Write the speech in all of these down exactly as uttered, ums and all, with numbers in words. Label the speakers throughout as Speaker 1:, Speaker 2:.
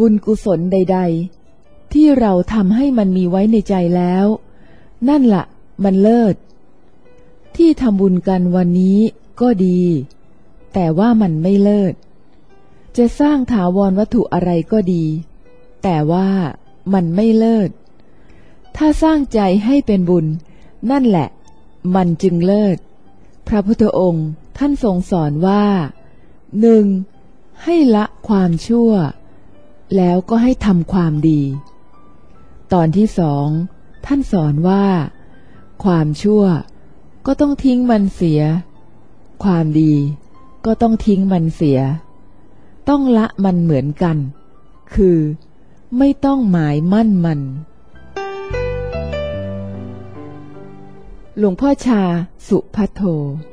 Speaker 1: บุญกุศลใดๆที่เราทำให้มันมีไว้ในใจแล้วนั่นละมันเลิศที่ทำบุญกันวันนี้ก็ดีแต่ว่ามันไม่เลิศจะสร้างถาวรวัตถุอะไรก็ดีแต่ว่ามันไม่เลิศถ้าสร้างใจให้เป็นบุญนั่นแหละมันจึงเลิศพระพุทธองค์ท่านทรงสอนว่าหนึ่งให้ละความชั่วแล้วก็ให้ทำความดีตอนที่สองท่านสอนว่าความชั่วก็ต้องทิ้งมันเสียความดีก็ต้องทิ้งมันเสียต้องละมันเหมือนกันคือไม่ต้องหมายมั่นมันหลวงพ่อชาสุภัทโท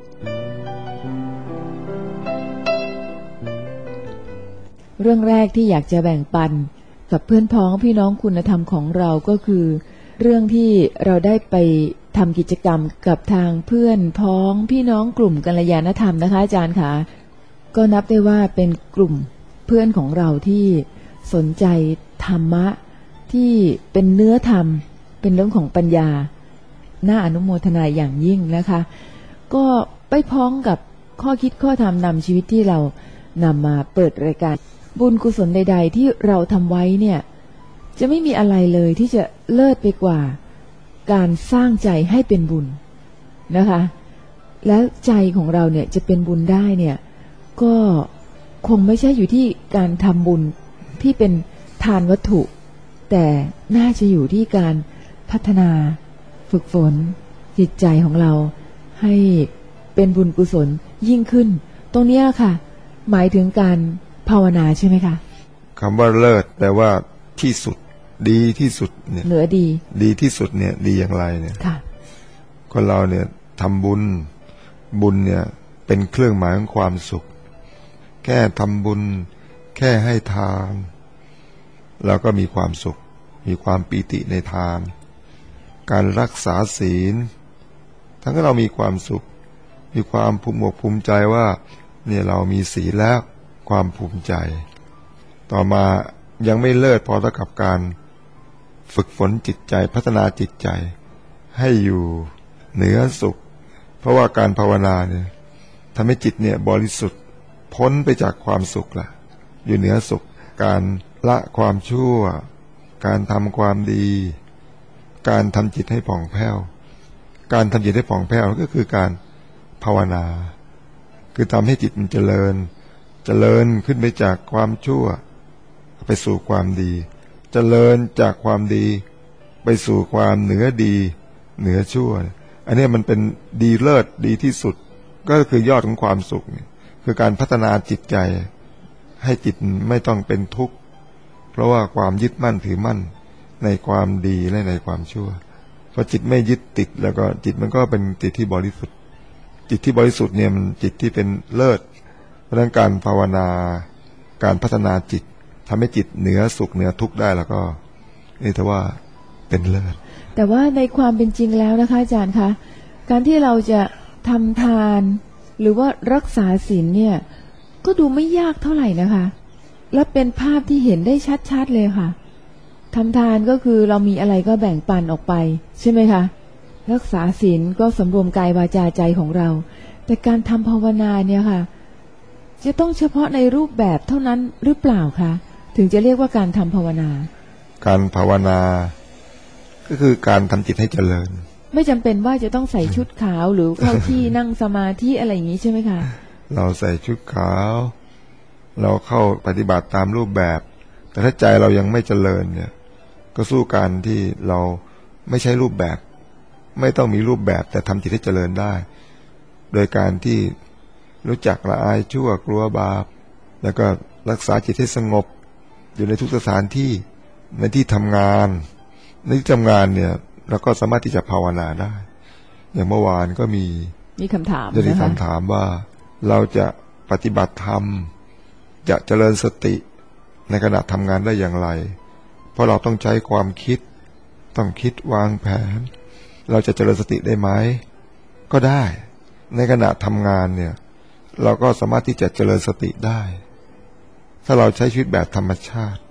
Speaker 1: เรื่องแรกที่อยากจะแบ่งปันกับเพื่อนพ้องพี่น้องคุณธรรมของเราก็คือเรื่องที่เราได้ไปทำกิจกรรมกับทางเพื่อนพ้องพี่น้องกลุ่มกัลยาณธรรมนะคะอาจารย์ค่ะก็นับได้ว่าเป็นกลุ่มเพื่อนของเราที่สนใจธรรมะที่เป็นเนื้อธรรมเป็นเรื่องของปัญญาน่าอนุโมทนาอย่างยิ่งนะคะก็ไปพ้องกับข้อคิดข้อธรรมนำชีวิตที่เรานำมาเปิดรายการบุญกุศลใดๆที่เราทำไว้เนี่ยจะไม่มีอะไรเลยที่จะเลิศไปกว่าการสร้างใจให้เป็นบุญนะคะแล้วใจของเราเนี่ยจะเป็นบุญได้เนี่ยก็คงไม่ใช่อยู่ที่การทำบุญที่เป็นทานวัตถุแต่น่าจะอยู่ที่การพัฒนาฝึกฝนจิตใจของเราให้เป็นบุญกุศลยิ่งขึ้นตรงนี้แหละค่ะหมายถึงการภาวนาใช่ไหมคะ
Speaker 2: คำว่าเลิศแปลว่าที่สุดดีที่สุดเนี่ย
Speaker 1: เหนือดี
Speaker 2: ดีที่สุดเนี่ยดีอย่างไรเนี่ย
Speaker 1: ค่ะ
Speaker 2: คนเราเนี่ยทำบุญบุญเนี่ยเป็นเครื่องหมายของความสุขแค่ทำบุญแค่ให้ทานเราก็มีความสุขมีความปีติในทานการรักษาศีลทั้งที่เรามีความสุขมีความภูมิอกภูมิใจว่าเนี่ยเรามีศีลแล้วความภูมิใจต่อมายังไม่เลิศพอเท่ากับการฝึกฝนจิตใจพัฒนาจิตใจให้อยู่เหนือสุขเพราะว่าการภาวนาเนี่ยทำให้จิตเนี่ยบริสุทธิ์พ้นไปจากความสุขละอยู่เหนือสุขการละความชั่วการทำความดีการทำจิตให้ผ่องแผ้วการทำจิตให้ผ่องแผ้วก็คือการภาวนาคือทำให้จิตมันเจริญเจริญขึ้นไปจากความชั่วไปสู่ความดีเจริญจากความดีไปสู่ความเหนือดีเหนือชั่วอันนี้มันเป็นดีเลิศดีที่สุดก็คือยอดของความสุขคือการพัฒนาจิตใจให้จิตไม่ต้องเป็นทุกข์เพราะว่าความยึดมั่นถือมั่นในความดีและในความชั่วพอจิตไม่ยึดติดแล้วก็จิตมันก็เป็นจิตที่บริสุทธิ์จิตที่บริสุทธิ์เนี่ยมันจิตที่เป็นเลิศเพราะฉะนั้นการภาวนาการพัฒนาจิตทำให้จิตเหนือสุขเหนือทุกข์ได้แล้วก็นี่ถือว่าเป็นเลิศ
Speaker 1: แต่ว่าในความเป็นจริงแล้วนะคะอาจารย์คะการที่เราจะทำทานหรือว่ารักษาศีลเนี่ยก็ดูไม่ยากเท่าไหร่นะคะและเป็นภาพที่เห็นได้ชัดๆเลยค่ะทำทานก็คือเรามีอะไรก็แบ่งปันออกไปใช่ไหมคะรักษาศีลก็สำรวมกายวาจาใจของเราแต่การทำภาวนาเนี่ยค่ะจะต้องเฉพาะในรูปแบบเท่านั้นหรือเปล่าคะถึงจะเรียกว่าการทำภาวนา
Speaker 2: การภาวนาก็คือการทำจิตให้เจริญ
Speaker 1: ไม่จำเป็นว่าจะต้องใส่ชุดขาวหรือเข้าที่นั่งสมาธิอะไรอย่างนี้ใช่ไหมคะ
Speaker 2: เราใส่ชุดขาวเราเข้าปฏิบัติตามรูปแบบแต่ถ้าใจเรายังไม่เจริญเนี่ยก็สู้การที่เราไม่ใช้รูปแบบไม่ต้องมีรูปแบบแต่ทำจิตให้เจริญได้โดยการที่รู้จักละอายชั่วกลัวบาปแล้วก็รักษาจิตให้สงบอยู่ในทุกสถานที่ในที่ทำงานในที่ทำงานเนี่ยเราก็สามารถที่จะภาวนาได้อย่างเมื่อวานก็มี
Speaker 1: มีคำถาม
Speaker 2: จะมีคำถามว่าเราจะปฏิบัติธรรมจะเจริญสติในขณะทำงานได้อย่างไรเพราะเราต้องใช้ความคิดต้องคิดวางแผนเราจะเจริญสติได้ไหมก็ได้ในขณะทำงานเนี่ยเราก็สามารถที่จะเจริญสติได้ถ้าเราใช้ชีวิตแบบธรรมชาติ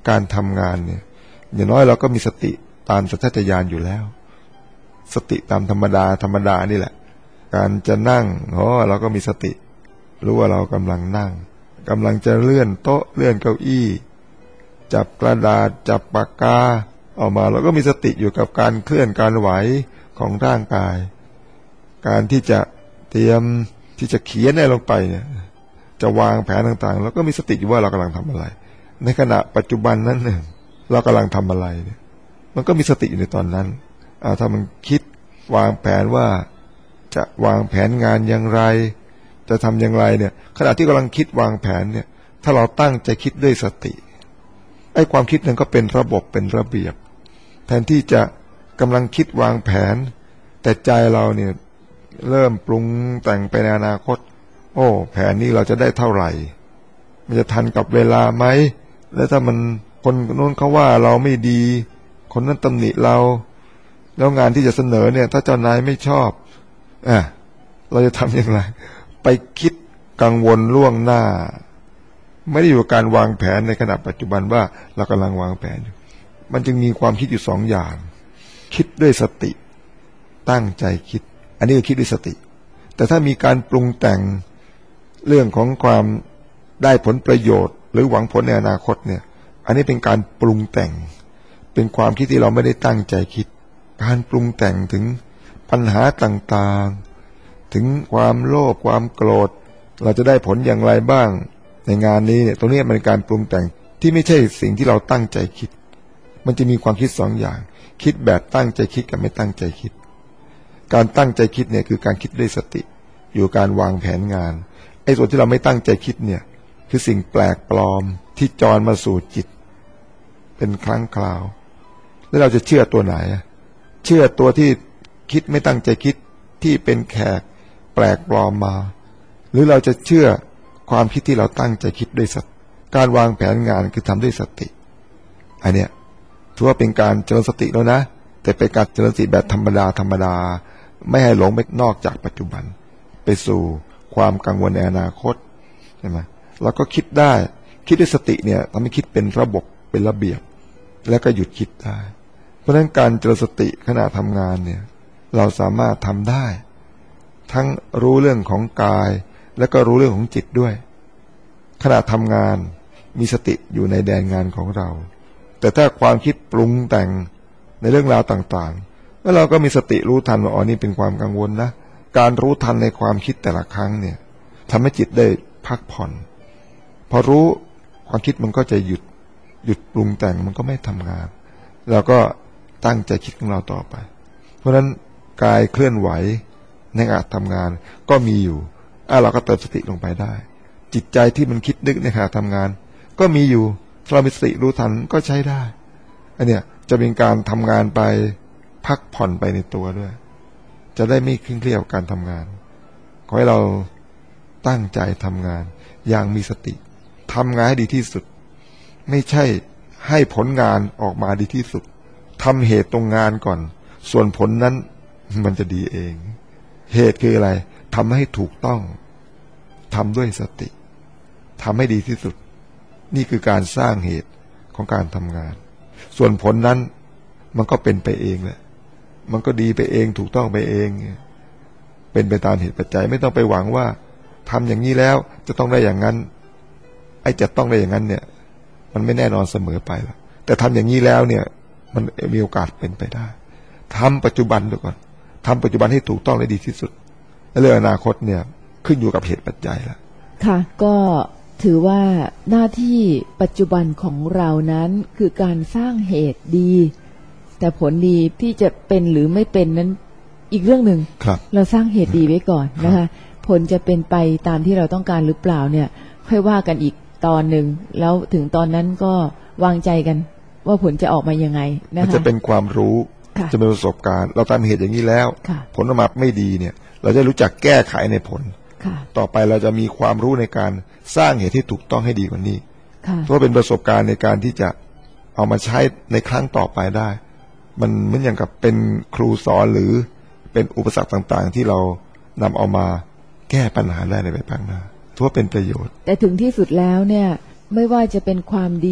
Speaker 2: การทำงานเนี่ยอย่างน้อยเราก็มีสติตามสัญชาตญาณอยู่แล้วสติตามธรรมดาธรรมดานี่แหละการจะนั่งอ๋อเราก็มีสติรู้ว่าเรากำลังนั่งกำลังจะเลื่อนโต๊ะเลื่อนเก้าอี้จับกระดาษจับปากกาออกมาเราก็มีสติอยู่กับการเคลื่อนการไหวของร่างกายการที่จะเตรียมที่จะเขียนอะไรลงไปเนี่ยจะวางแผนต่างๆเราก็มีสติอยู่ว่าเรากำลังทำอะไรในขณะปัจจุบันนั้นเนี่ยเรากำลังทำอะไรเนี่ยมันก็มีสติอยู่ในตอนนั้นถ้ามันคิดวางแผนว่าจะวางแผนงานอย่างไรจะทำอย่างไรเนี่ยขณะที่กำลังคิดวางแผนเนี่ยถ้าเราตั้งใจคิดด้วยสติไอ้ความคิดนั้นก็เป็นระบบเป็นระเบียบแทนที่จะกำลังคิดวางแผนแต่ใจเราเนี่ยเริ่มปรุงแต่งไปในอนาคตโอ้แผนนี้เราจะได้เท่าไหร่มันจะทันกับเวลาไหมแล้วถ้ามันคนโน้นเขาว่าเราไม่ดีคนนั้นตำหนิเราแล้วงานที่จะเสนอเนี่ยถ้าเจ้านายไม่ชอบอ่ะเราจะทำอย่างไรไปคิดกังวลล่วงหน้าไม่ได้อยู่กับการวางแผนในขณะปัจจุบันว่าเรากำลังวางแผนอยู่มันจึงมีความคิดอยู่สองอย่างคิดด้วยสติตั้งใจคิดอันนี้คือคิดด้วยสติแต่ถ้ามีการปรุงแต่งเรื่องของความได้ผลประโยชน์หรือหวังผลในอนาคตเนี่ยอันนี้เป็นการปรุงแต่งเป็นความคิดที่เราไม่ได้ตั้งใจคิดการปรุงแต่งถึงปัญหาต่างๆถึงความโลภความโกรธเราจะได้ผลอย่างไรบ้างในงานนี้เนี่ยตรงนี้มันเป็นการปรุงแต่งที่ไม่ใช่สิ่งที่เราตั้งใจคิดมันจะมีความคิดสองอย่างคิดแบบตั้งใจคิดกับไม่ตั้งใจคิดการตั้งใจคิดเนี่ยคือการคิดด้วยสติอยู่การวางแผนงานไอ้ส่วนที่เราไม่ตั้งใจคิดเนี่ยคือสิ่งแปลกปลอมที่จรมาสู่จิตเป็นครั้งคราวแล้วเราจะเชื่อตัวไหนเชื่อตัวที่คิดไม่ตั้งใจคิดที่เป็นแขกแปลกปลอมมาหรือเราจะเชื่อความคิดที่เราตั้งใจคิดด้วยสติการวางแผนงานคือทำด้วยสติอันเนี้ยถือว่าเป็นการเจริญสติแล้วนะแต่เป็นการเจริญสติแบบธรรมดาธรรมดาไม่ให้หลงไปนอกจากปัจจุบันไปสู่ความกังวลในอนาคตใช่ไหมเราก็คิดได้คิดด้วยสติเนี่ยทำให้คิดเป็นระบบเป็นระเบียบแล้วก็หยุดคิดได้เพราะฉะนั้นการเจริญสติขณะทำงานเนี่ยเราสามารถทำได้ทั้งรู้เรื่องของกายแล้วก็รู้เรื่องของจิตด้วยขณะทำงานมีสติอยู่ในแดนงานของเราแต่ถ้าความคิดปรุงแต่งในเรื่องราวต่างๆแล้วเราก็มีสติรู้ทันว่าอ๋อนี่เป็นความกังวลนะการรู้ทันในความคิดแต่ละครั้งเนี่ยทำให้จิตได้พักผ่อนพอรู้ความคิดมันก็จะหยุดหยุดปรุงแต่งมันก็ไม่ทำงานเราก็ตั้งใจคิดของเราต่อไปเพราะฉะนั้นกายเคลื่อนไหวในการทำงานก็มีอยู่อ่ะเราก็เติมสติลงไปได้จิตใจที่มันคิดนึกในขณะทำงานก็มีอยู่ถ้าเรามีสติรู้ทันก็ใช้ได้อันเนี้ยจะเป็นการทำงานไปพักผ่อนไปในตัวด้วยจะได้ไม่เคร่งเครียดกับการทำงานขอให้เราตั้งใจทำงานอย่างมีสติทำงานให้ดีที่สุดไม่ใช่ให้ผลงานออกมาดีที่สุดทำเหตุตรงงานก่อนส่วนผลนั้นมันจะดีเองเหตุคืออะไรทำให้ถูกต้องทำด้วยสติทำให้ดีที่สุดนี่คือการสร้างเหตุของการทำงานส่วนผลนั้นมันก็เป็นไปเองแหละมันก็ดีไปเองถูกต้องไปเองเป็นไปตามเหตุปัจจัยไม่ต้องไปหวังว่าทำอย่างนี้แล้วจะต้องได้อย่างนั้นไอ้จะต้องได้อย่างนั้นเนี่ยมันไม่แน่นอนเสมอไปหรอกแต่ทำอย่างนี้แล้วเนี่ยมันมีโอกาสเป็นไปได้ทำปัจจุบันด้วยก่อนทำปัจจุบันให้ถูกต้องได้ดีที่สุดและเรื่องอนาคตเนี่ยขึ้นอยู่กับเหตุปัจจัยแล้ว
Speaker 1: ค่ะก็ถือว่าหน้าที่ปัจจุบันของเรานั้นคือการสร้างเหตุดีแต่ผลดีที่จะเป็นหรือไม่เป็นนั้นอีกเรื่องหนึ่งเราสร้างเหตุดีไว้ก่อนนะคะผลจะเป็นไปตามที่เราต้องการหรือเปล่าเนี่ยค่อยว่ากันอีกตอนหนึ่งแล้วถึงตอนนั้นก็วางใจกันว่าผลจะออกมายังไงนะคะมัน
Speaker 2: จะเป็นความรู้จะเป็นประสบการณ์เราทำเหตุอย่างนี้แล้วผลออกมาไม่ดีเนี่ยเราจะรู้จักแก้ไขในผลต่อไปเราจะมีความรู้ในการสร้างเหตุที่ถูกต้องให้ดีกว่านี้เพราะเป็นประสบการณ์ในการที่จะเอามาใช้ในครั้งต่อไปได้มันเหมือนอย่างกับเป็นครูสอนหรือเป็นอุปสรรคต่างๆที่เรานำเอามาแก้ปัญหาได้ในภายภาคหน้าถือว่าเป็นประโยชน์
Speaker 1: แต่ถึงที่สุดแล้วเนี่ยไม่ว่าจะเป็นความดี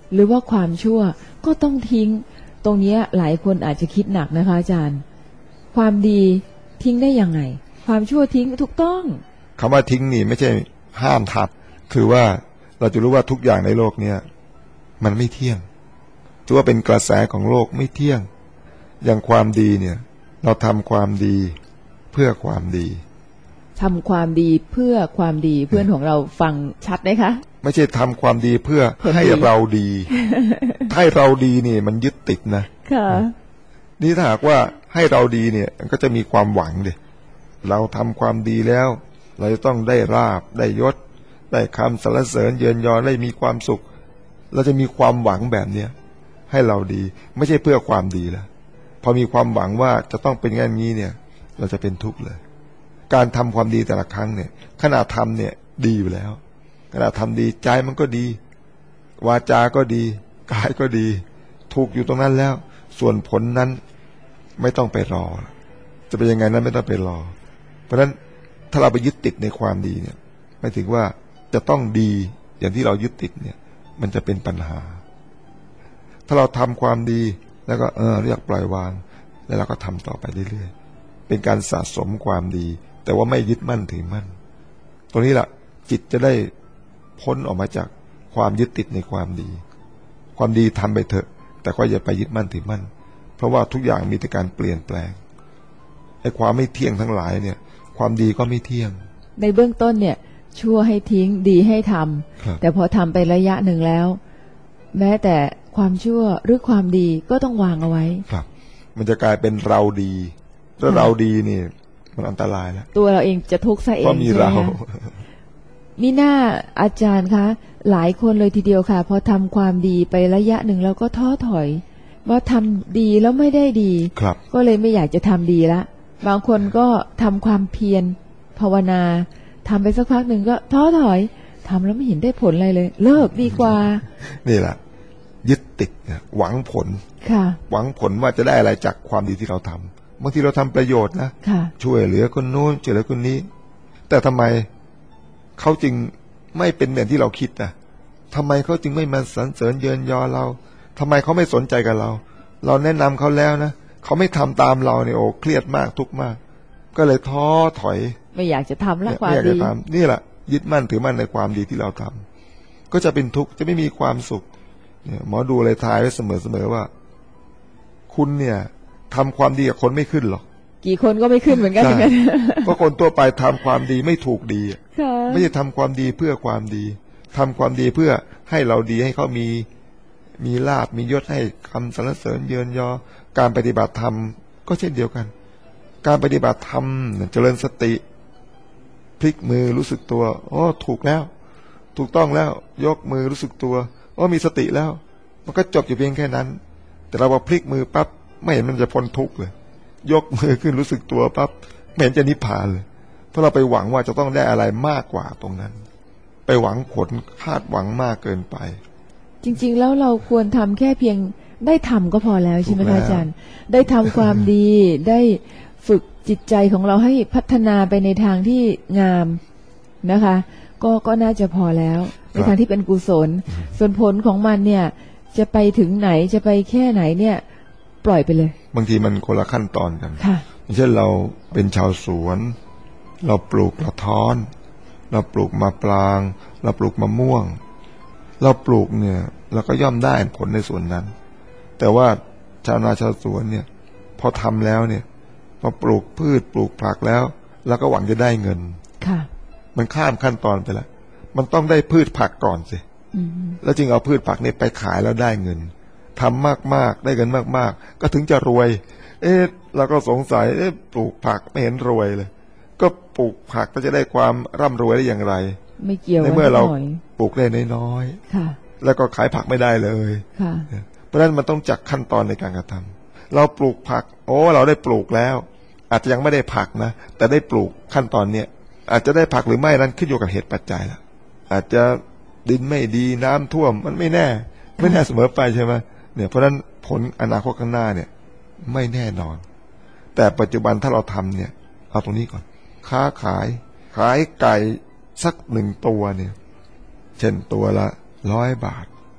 Speaker 1: หรือว่าความชั่วก็ต้องทิ้งตรงนี้หลายคนอาจจะคิดหนักนะคะอาจารย์ความดีทิ้งได้ยังไงความชั่วทิ้งถูกต้อง
Speaker 2: คำว่าทิ้งนี่ไม่ใช่ห้ามทับคือว่าเราจะรู้ว่าทุกอย่างในโลกเนี้ยมันไม่เที่ยงถือว่าเป็นกระแสของโลกไม่เที่ยงอย่างความดีเนี่ยเราทำความดีเพื่อความดี
Speaker 1: ทำความดีเพื่อความดีเพื่อนของเราฟังชัดไหมคะ
Speaker 2: ไม่ใช่ทำความดีเพื่อให้เราดี ให้เราดีนี่มันยึดติดนะ
Speaker 1: ค่ะ
Speaker 2: นี่ถ้าหากว่าให้เราดีเนี่ยมันก็จะมีความหวังดิเราทำความดีแล้วเราจะต้องได้ลาภได้ยศได้คำสรรเสริญเยินยอได้มีความสุขเราจะมีความหวังแบบเนี้ยให้เราดีไม่ใช่เพื่อความดีแล้วพอมีความหวังว่าจะต้องเป็นอย่างนี้เนี่ยเราจะเป็นทุกข์เลยการทำความดีแต่ละครั้งเนี่ยขณะทำเนี่ยดีอยู่แล้วขณะทำดีใจมันก็ดีวาจาก็ดีกายก็ดีถูกอยู่ตรงนั้นแล้วส่วนผลนั้นไม่ต้องไปรอจะเป็นยังไงนั้นไม่ต้องไปรอเพราะฉะนั้นถ้าเราไปยึดติดในความดีเนี่ยหมายถึงว่าจะต้องดีอย่างที่เรายึดติดเนี่ยมันจะเป็นปัญหาถ้าเราทำความดีแล้วก็เออเรียกปล่อยวางแล้วเราก็ทำต่อไปเรื่อยๆเป็นการสะสมความดีแต่ว่าไม่ยึดมั่นถือมั่นตรงนี้แหละจิตจะได้พ้นออกมาจากความยึดติดในความดีความดีทำไปเถอะแต่ก็อย่าไปยึดมั่นถือมั่นเพราะว่าทุกอย่างมีแต่การเปลี่ยนแปลงไอ้ความไม่เที่ยงทั้งหลายเนี่ยความดีก็ไม่เที่ยง
Speaker 1: ในเบื้องต้นเนี่ยชั่วให้ทิ้งดีให้ทำแต่พอทำไประยะหนึ่งแล้วแม้แต่ความชั่วหรือความดีก็ต้องวางเอาไว้
Speaker 2: ครับมันจะกลายเป็นเราดีถ้าเราดีนี่มันอันตรายแล้ว
Speaker 1: ตัวเราเองจะทุกข์ซะเอง
Speaker 2: เพราะมีเรา
Speaker 1: มีหน้าอาจารย์คะหลายคนเลยทีเดียวค่ะพอทำความดีไประยะหนึ่งแล้วก็ท้อถอยว่าทำดีแล้วไม่ได้ดีก็เลยไม่อยากจะทำดีละบางคนก็ทำความเพียรภาวนาทำไปสักพักหนึ่งก็ท้อถอยทำแล้วไม่เห็นได้ผลอะไรเลยเลิกดีกว่า
Speaker 2: นี่แหละยึดติดหวังผล
Speaker 1: ค่ะ
Speaker 2: หวังผลว่าจะได้อะไรจากความดีที่เราทำบางทีเราทำประโยชน์นะช่วยเหลือคนโน้นช่วยเหลือคนนี้แต่ทำไมเขาจึงไม่เป็นเหมือนที่เราคิดนะทำไมเขาจึงไม่มาสรรเสริญเยินยอเราทำไมเขาไม่สนใจกับเราเราแนะนำเขาแล้วนะเขาไม่ทำตามเราเนี่ยโอ้เครียดมากทุกข์มากก็เลยท้อถอย
Speaker 1: ไม่อยากจะทำแล้วความดี
Speaker 2: นี่แหละยึดมั่นถือมั่นในความดีที่เราทำก็จะเป็นทุกข์จะไม่มีความสุขเนี่ยหมอดูเลยทายไว้เสมอๆว่าคุณเนี่ยทำความดีกับคนไม่ขึ้นหรอก
Speaker 1: กี่คนก็ไม่ขึ้นเหมือนกัน
Speaker 2: เพราะคนตัวไปทำความดีไม่ถูกดีไม่ใช่ทำความดีเพื่อความดีทำความดีเพื่อให้เราดีให้เขามีมีลาภมียศให้คำสรรเสริญเยินยอการปฏิบัติธรรมก็เช่นเดียวกันการปฏิบัติธรรมเจริญสติพลิกมือรู้สึกตัวอ๋อถูกแล้วถูกต้องแล้วยกมือรู้สึกตัวอ๋อมีสติแล้วมันก็จบอยู่เพียงแค่นั้นแต่เราพอพลิกมือปั๊บไม่เห็นมันจะพ้นทุกข์เลยยกมือขึ้นรู้สึกตัวปั๊บไม่เห็นจะนิพพานเลยเพราะเราไปหวังว่าจะต้องได้อะไรมากกว่าตรงนั้นไปหวังผลคาดหวังมากเกินไป
Speaker 1: จริงๆแล้วเราควรทำแค่เพียงได้ทำก็พอแล้วใช่ไหมคะอาจารย์ได้ทำความดีได้ฝึกจิตใจของเราให้พัฒนาไปในทางที่งามนะคะก็ก็น่าจะพอแล้วในทางที่เป็นกุศลส่วนผลของมันเนี่ยจะไปถึงไหนจะไปแค่ไหนเนี่ยปล่อยไปเลย
Speaker 2: บางทีมันคนละขั้นตอนกัน
Speaker 1: ค่ะ
Speaker 2: เช่นเราเป็นชาวสวนเราปลูกกระท้อนเราปลูกมะปรางเราปลูกมะม่วงเราปลูกเนี่ยเราก็ย่อมได้ผลในส่วนนั้นแต่ว่าชาวนาชาวสวนเนี่ยพอทำแล้วเนี่ยพอปลูกพืชปลูกผักแล้วเราก็หวังจะได้เงิน
Speaker 1: ค่ะ
Speaker 2: มันข้ามขั้นตอนไปแล้วมันต้องได้พืชผักก่อนสิแล้วจึงเอาพืชผักนี่ไปขายแล้วได้เงินทำมากๆได้เงินมากๆก็ถึงจะรวยเอ๊ะเราก็สงสัยเอ๊ะปลูกผักไม่เห็นรวยเลยก็ปลูกผักก็จะได้ความร่ำรวยได้อย่างไร
Speaker 1: ไม่เกี่ยว
Speaker 2: ในเมื่อเราปลูกได้น้อย
Speaker 1: ๆค่ะ
Speaker 2: แล้วก็ขายผักไม่ได้เลย
Speaker 1: ค่ะ
Speaker 2: เพราะฉะนั้นมันต้องจักขั้นตอนในการกระทำเราปลูกผักโอ้เราได้ปลูกแล้วอาจจะยังไม่ได้ผักนะแต่ได้ปลูกขั้นตอนเนี้ยอาจจะได้ผักหรือไม่นั้นขึ้นอยู่กับเหตุปัจจัยละอาจจะดินไม่ดีน้ำท่วมมันไม่แน่ไม่แน่เสมอไปใช่ไหมเนี่ยเพราะฉะนั้นผลอนาคตข้างหน้าเนี่ยไม่แน่นอนแต่ปัจจุบันถ้าเราทำเนี่ยเอาตรงนี้ก่อนค้าขายขายไก่สักหนึ่งตัวเนี่ยเช่นตัวละร้อยบาท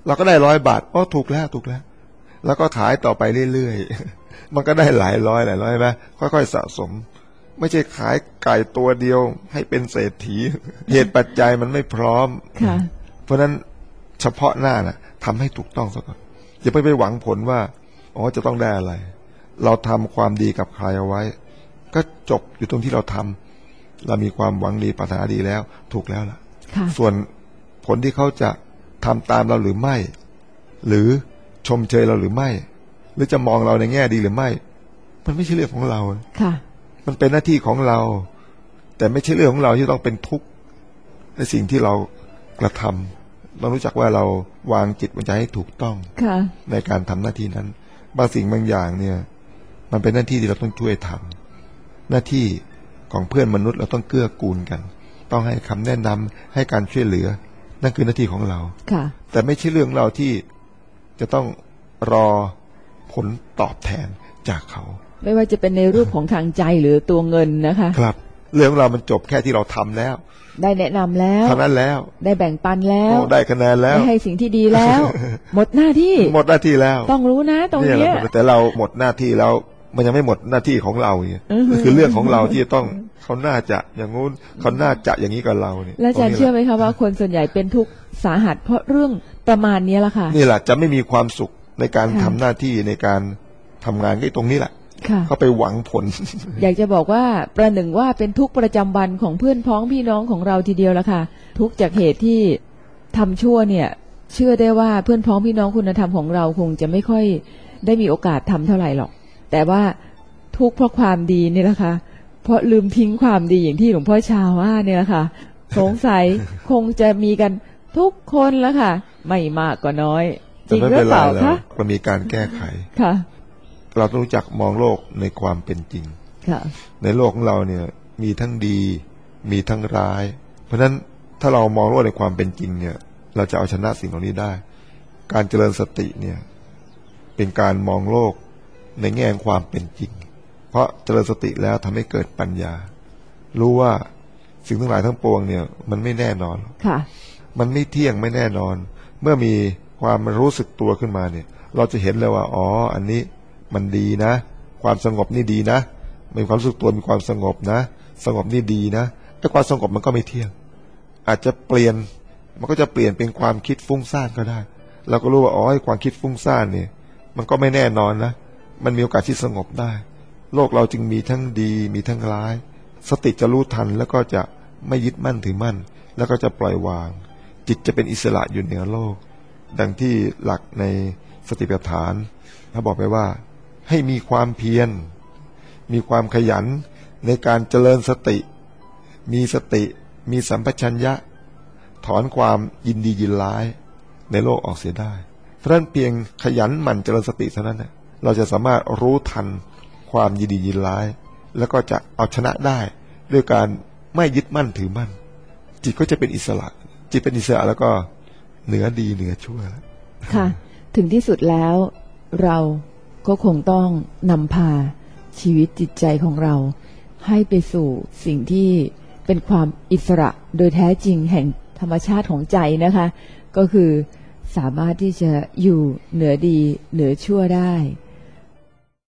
Speaker 2: เราก็ได้ร้อยบาทอ๋อถูกแล้วถูกแล้วแล้วก็ขายต่อไปเรื่อยๆมันก็ได้หลายร้อยหลายร้อยไหมค่อยๆสะสมไม่ใช่ขายไก่ตัวเดียวให้เป็นเศรษฐี เหตุปัจจัยมันไม่พร้อมเพราะฉะนั้นเฉพาะหน้าน่ะทำให้ถูกต้องซะก่อนอย่าไปไปหวังผลว่าอ๋อจะต้องได้อะไรเราทำความดีกับใครเอาไว้ก็จบอยู่ตรงที่เราทำเรามีความหวังดีปรารถนาดีแล้วถูกแล้วล่ะส่วนผลที่เขาจะทำตามเราหรือไม่หรือชมเชยเราหรือไม่หรือจะมองเราในแง่ดีหรือไม่มันไม่ใช่เรื่องของเราค่ะมันเป็นหน้าที่ของเราแต่ไม่ใช่เรื่องของเราที่ต้องเป็นทุกข์ในสิ่งที่เรากระทำเรารู้จักว่าเราวางจิตวิญญาณให้ถูกต้องในการทำหน้าที่นั้นบางสิ่งบางอย่างเนี่ยมันเป็นหน้าที่ที่เราต้องช่วยทำหน้าที่ของเพื่อนมนุษย์เราต้องเกื้อกูลกันต้องให้คำแนะนำให้การช่วยเหลือนั่นคือหน้าที่ของเราแต่ไม่ใช่เรื่องเราที่จะต้องรอผลตอบแทนจากเขา
Speaker 1: ไม่ว่าจะเป็นในรูปของทางใจหรือตัวเงินนะคะ
Speaker 2: ครับเรื่องของเรามันจบแค่ที่เราทำแล้ว
Speaker 1: ได้แนะนำแล้ว
Speaker 2: เท่านั้นแล้ว
Speaker 1: ได้แบ่งปันแล้ว
Speaker 2: ได้คะแนนแล้ว
Speaker 1: ได้ให้สิ่งที่ดีแล้ว หมดหน้าที่
Speaker 2: หมดหน้าที่แล้ว
Speaker 1: ต้องรู้นะตรงนี้
Speaker 2: แต่เราหมดหน้าที่แล้วมันยังไม่หมดหน้าที่ของเราเนี่ยคือเรื่องของเราที่ต้องเขาน่าจะอย่างงู้นเขาน่าจะอย่างนี้กับเราเนี่ย
Speaker 1: แล้วอาจารย์เชื่อไหมคะว่าคนส่วนใหญ่เป็นทุกข์สาหัสเพราะเรื่องประมาณนี้แหละค่ะ
Speaker 2: นี่แหละจะไม่มีความสุขในการทำหน้าที่ในการทำงานที่ตรงนี้แหละเขาไปหวังผล
Speaker 1: อยากจะบอกว่าประหนึ่งว่าเป็นทุกข์ประจำวันของเพื่อนพ้องพี่น้องของเราทีเดียวละค่ะทุกข์จากเหตุที่ทำชั่วเนี่ยเชื่อได้ว่าเพื่อนพ้องพี่น้องคุณธรรมของเราคงจะไม่ค่อยได้มีโอกาสทำเท่าไหร่หรอกแต่ว่าทุกข์เพราะความดีนี่แหละค่ะเพราะลืมทิ้งความดีอย่างที่หลวงพ่อชาว่าเนี่ยแหละค่ะสงสัยคงจะมีกันทุกคนแล้วค่ะไม่มากก็น้อยจริงหรือเปล่าคะ
Speaker 2: มันมีการแก้ไข
Speaker 1: ค่ะ
Speaker 2: เราต้องรู้จักมองโลกในความเป็นจริงในโลกของเราเนี่ยมีทั้งดีมีทั้งร้ายเพราะฉะนั้นถ้าเรามองโลกในความเป็นจริงเนี่ยเราจะเอาชนะสิ่งเหล่านี้ได้การเจริญสติเนี่ยเป็นการมองโลกในแง่ความเป็นจริงเพราะเจริญสติแล้วทำให้เกิดปัญญารู้ว่าสิ่งทั้งหลายทั้งปวงเนี่ยมันไม่แน่นอนค่ะมันไม่เที่ยงไม่แน่นอนเมื่อมีความรู้สึกตัวขึ้นมาเนี่ยเราจะเห็นเลยว่าอ๋ออันนี้มันดีนะความสงบนี่ดีนะมีความรู้สึกตัวมีความสงบนะสงบนี่ดีนะแต่ความสงบมันก็ไม่เที่ยงอาจจะเปลี่ยนมันก็จะเปลี่ยนเป็นความคิดฟุ้งซ่านก็ได้เราก็รู้ว่าอ๋อความคิดฟุ้งซ่านเนี่ยมันก็ไม่แน่นอนนะมันมีโอกาสที่สงบได้โลกเราจึงมีทั้งดีมีทั้งร้ายสติจะรู้ทันแล้วก็จะไม่ยึดมั่นถือมั่นแล้วก็จะปล่อยวางจิตจะเป็นอิสระอยู่เหนือโลกดังที่หลักในสติปัฏฐานเขาบอกไปว่าให้มีความเพียรมีความขยันในการเจริญสติมีสติมีสัมปชัญญะถอนความยินดียินร้ายในโลกออกเสียได้เพราะฉะนั้นเพียงขยันหมั่นเจริญสติเท่านั้นนะเราจะสามารถรู้ทันความยินดียินร้ายแล้วก็จะเอาชนะได้ด้วยการไม่ยึดมั่นถือมั่นจิตก็จะเป็นอิสระจิตเป็นอิสระแล้วก็เหนือดีเหนือชั่ว
Speaker 1: ค่ะถึงที่สุดแล้วเราก็คงต้องนำพาชีวิตจิตใจของเราให้ไปสู่สิ่งที่เป็นความอิสระโดยแท้จริงแห่งธรรมชาติของใจนะคะก็คือสามารถที่จะอยู่เหนือดีเหนือชั่วได้